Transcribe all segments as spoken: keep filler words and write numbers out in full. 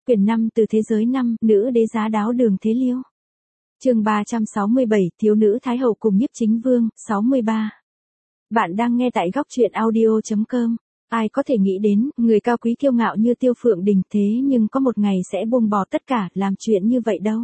quyển năm từ thế giới năm, nữ đế giá đáo Đường Thế Liêu. Chương ba trăm sáu mươi bảy, thiếu nữ Thái hậu cùng Nhiếp Chính Vương, sáu mươi ba. Bạn đang nghe tại góc truyện audio chấm com. Ai có thể nghĩ đến, người cao quý kiêu ngạo như Tiêu Phượng Đình thế nhưng có một ngày sẽ buông bỏ tất cả, làm chuyện như vậy đâu.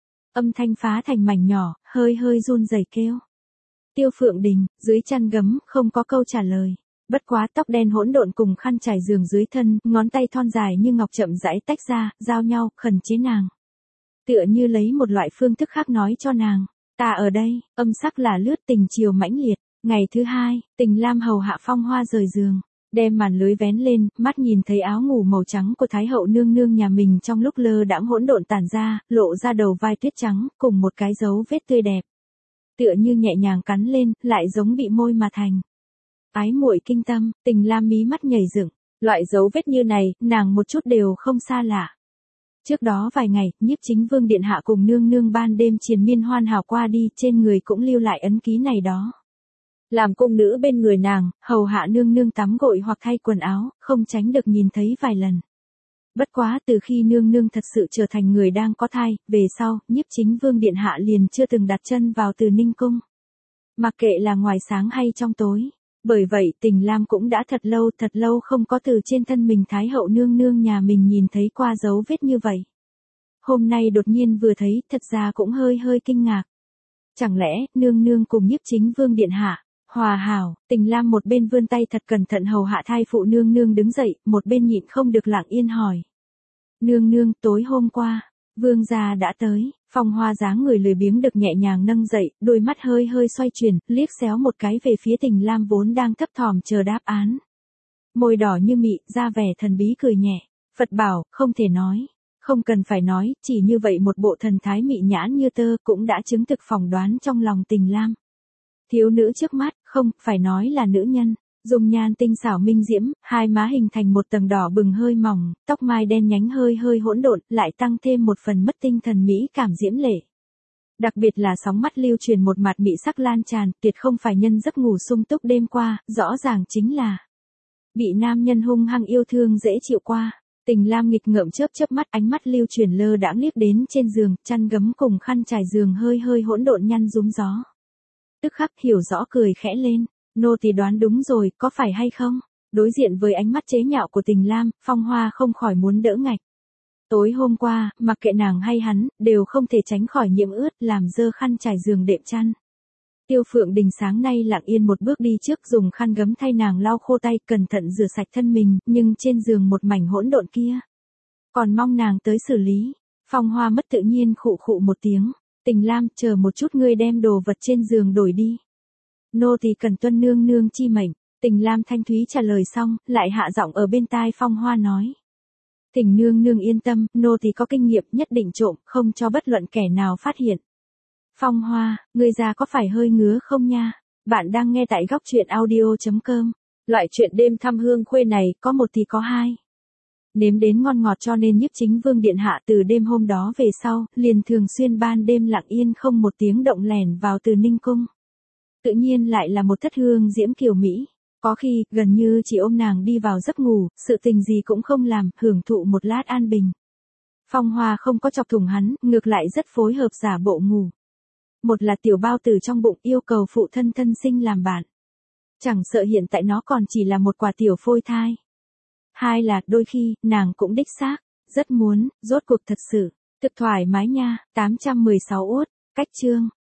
Âm thanh phá thành mảnh nhỏ, hơi hơi run rẩy kêu. Tiêu Phượng Đình, dưới chăn gấm, không có câu trả lời. Bất quá tóc đen hỗn độn cùng khăn trải giường dưới thân, ngón tay thon dài như ngọc chậm rãi tách ra, giao nhau, khẩn chế nàng. Tựa như lấy một loại phương thức khác nói cho nàng, ta ở đây, âm sắc là lướt tình chiều mãnh liệt. Ngày thứ hai, Tình Lam hầu hạ Phong Hoa rời giường, đem màn lưới vén lên, mắt nhìn thấy áo ngủ màu trắng của Thái hậu nương nương nhà mình trong lúc lơ đãng hỗn độn tản ra, lộ ra đầu vai tuyết trắng, cùng một cái dấu vết tươi đẹp. Tựa như nhẹ nhàng cắn lên, lại giống bị môi mà thành. Ái muội kinh tâm, Tình Lam mí mắt nhảy dựng, loại dấu vết như này, nàng một chút đều không xa lạ. Trước đó vài ngày, Nhiếp Chính Vương điện hạ cùng nương nương ban đêm triền miên hoan hào qua đi, trên người cũng lưu lại ấn ký này đó. Làm cung nữ bên người nàng, hầu hạ nương nương tắm gội hoặc thay quần áo, không tránh được nhìn thấy vài lần. Bất quá từ khi nương nương thật sự trở thành người đang có thai, về sau, Nhiếp Chính Vương điện hạ liền chưa từng đặt chân vào Từ Ninh cung. Mặc kệ là ngoài sáng hay trong tối. Bởi vậy Tình Lam cũng đã thật lâu thật lâu không có từ trên thân mình Thái hậu nương nương nhà mình nhìn thấy qua dấu vết như vậy. Hôm nay đột nhiên vừa thấy, thật ra cũng hơi hơi kinh ngạc. Chẳng lẽ, nương nương cùng Nhiếp Chính Vương điện hạ, hòa hảo. Tình Lam một bên vươn tay thật cẩn thận hầu hạ thai phụ nương nương đứng dậy, một bên nhịn không được lặng yên hỏi. Nương nương, tối hôm qua, Vương gia đã tới. Phong Hoa dáng người lười biếng được nhẹ nhàng nâng dậy, đôi mắt hơi hơi xoay chuyển, liếc xéo một cái về phía Tình Lam vốn đang thấp thỏm chờ đáp án. Môi đỏ như mị, ra vẻ thần bí cười nhẹ. Phật bảo, không thể nói. Không cần phải nói, chỉ như vậy một bộ thần thái mị nhãn như tơ cũng đã chứng thực phỏng đoán trong lòng Tình Lam. Thiếu nữ trước mắt, không, phải nói là nữ nhân. Dung nhan tinh xảo minh diễm, hai má hình thành một tầng đỏ bừng hơi mỏng, tóc mai đen nhánh hơi hơi hỗn độn, lại tăng thêm một phần mất tinh thần mỹ cảm diễm lệ. Đặc biệt là sóng mắt lưu truyền một mặt mị sắc lan tràn, tuyệt không phải nhân giấc ngủ sung túc đêm qua, rõ ràng chính là bị nam nhân hung hăng yêu thương dễ chịu qua. Tình Lam nghịch ngợm chớp chớp mắt, ánh mắt lưu truyền lơ đãng liếc đến trên giường, chăn gấm cùng khăn trải giường hơi hơi hỗn độn nhăn rúm gió. Tức khắc hiểu rõ cười khẽ lên. Nô tỳ đoán đúng rồi, có phải hay không? Đối diện với ánh mắt chế nhạo của Tình Lam, Phong Hoa không khỏi muốn đỡ ngạch. Tối hôm qua, mặc kệ nàng hay hắn, đều không thể tránh khỏi nhiễm ướt, làm dơ khăn trải giường đệm chăn. Tiêu Phượng Đình sáng nay lặng yên một bước đi trước, dùng khăn gấm thay nàng lau khô tay, cẩn thận rửa sạch thân mình, nhưng trên giường một mảnh hỗn độn kia. Còn mong nàng tới xử lý. Phong Hoa mất tự nhiên khụ khụ một tiếng. Tình Lam, chờ một chút, ngươi đem đồ vật trên giường đổi đi. Nô tỳ cần tuân nương nương chi mệnh. Tình Lam thanh thúy trả lời xong, lại hạ giọng ở bên tai Phong Hoa nói. Tình nương nương yên tâm, nô tỳ có kinh nghiệm, nhất định trộm, không cho bất luận kẻ nào phát hiện. Phong Hoa, ngươi già có phải hơi ngứa không nha? Bạn đang nghe tại góc truyện audio chấm com. Loại chuyện đêm thăm hương khuê này, có một thì có hai. Nếm đến ngon ngọt cho nên Nhiếp Chính Vương điện hạ từ đêm hôm đó về sau, liền thường xuyên ban đêm lặng yên không một tiếng động lẻn vào Từ Ninh cung. Tự nhiên lại là một thất hương diễm kiều Mỹ. Có khi, gần như chỉ ôm nàng đi vào giấc ngủ, sự tình gì cũng không làm, hưởng thụ một lát an bình. Phong Hoa không có chọc thủng hắn, ngược lại rất phối hợp giả bộ ngủ. Một là tiểu bao tử trong bụng yêu cầu phụ thân thân sinh làm bạn. Chẳng sợ hiện tại nó còn chỉ là một quả tiểu phôi thai. Hai là, đôi khi, nàng cũng đích xác, rất muốn, rốt cuộc thật sự, thực thoải mái nha. Tám trăm mười sáu uất, cách chương.